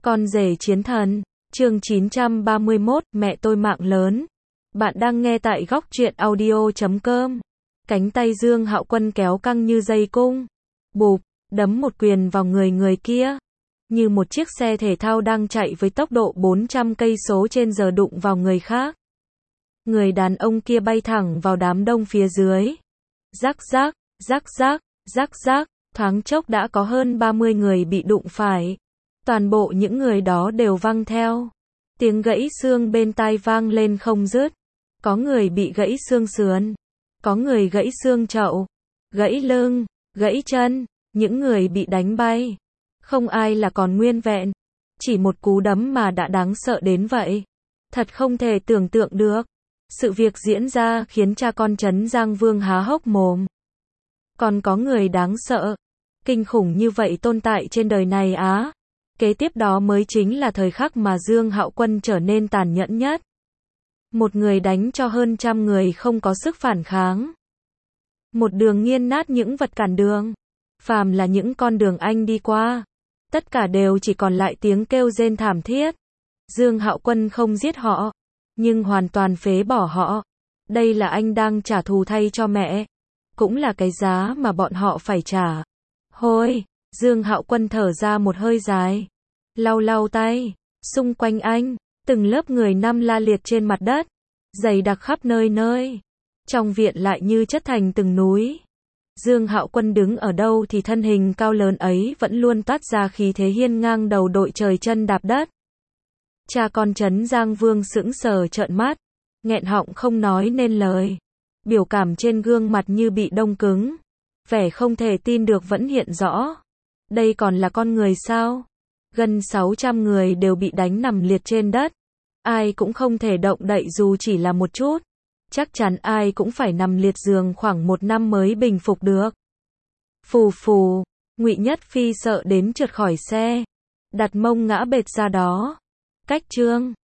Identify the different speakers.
Speaker 1: Con rể chiến thần, chương 931, mẹ tôi mạng lớn. Bạn đang nghe tại góc truyện audio.com. Cánh tay Dương Hạo Quân kéo căng như dây cung. Bụp, đấm một quyền vào người kia. Như một chiếc xe thể thao đang chạy với tốc độ 400 cây số trên giờ đụng vào người khác. Người đàn ông kia bay thẳng vào đám đông phía dưới. Rắc rác, rắc rác, rắc rác, thoáng chốc đã có hơn 30 người bị đụng phải. Toàn bộ những người đó đều văng theo. Tiếng gãy xương bên tai vang lên không dứt. Có người bị gãy xương sườn. Có người gãy xương chậu. Gãy lưng, gãy chân. Những người bị đánh bay. Không ai là còn nguyên vẹn. Chỉ một cú đấm mà đã đáng sợ đến vậy. Thật không thể tưởng tượng được. Sự việc diễn ra khiến cha con Trấn Giang Vương há hốc mồm. Còn có người đáng sợ, kinh khủng như vậy tồn tại trên đời này á. Kế tiếp đó mới chính là thời khắc mà Dương Hạo Quân trở nên tàn nhẫn nhất. Một người đánh cho hơn 100 người không có sức phản kháng. Một đường nghiên nát những vật cản đường. Phàm là những con đường anh đi qua, tất cả đều chỉ còn lại tiếng kêu rên thảm thiết. Dương Hạo Quân không giết họ, nhưng hoàn toàn phế bỏ họ. Đây là anh đang trả thù thay cho mẹ. Cũng là cái giá mà bọn họ phải trả. Hôi, Dương Hạo Quân thở ra một hơi dài. Lau lau tay. Xung quanh anh, từng lớp người nằm la liệt trên mặt đất. Dày đặc khắp nơi nơi. Trong viện lại như chất thành từng núi. Dương Hạo Quân đứng ở đâu thì thân hình cao lớn ấy vẫn luôn toát ra khí thế hiên ngang đầu đội trời chân đạp đất. Cha con Trấn Giang Vương sững sờ trợn mắt, nghẹn họng không nói nên lời. Biểu cảm trên gương mặt như bị đông cứng. Vẻ không thể tin được vẫn hiện rõ. Đây còn là con người sao? Gần 600 người đều bị đánh nằm liệt trên đất. Ai cũng không thể động đậy dù chỉ là một chút. Chắc chắn ai cũng phải nằm liệt giường khoảng 1 năm mới bình phục được. Phù phù, Ngụy Nhất Phi sợ đến trượt khỏi xe. Đặt mông ngã bệt ra đó. Cách chương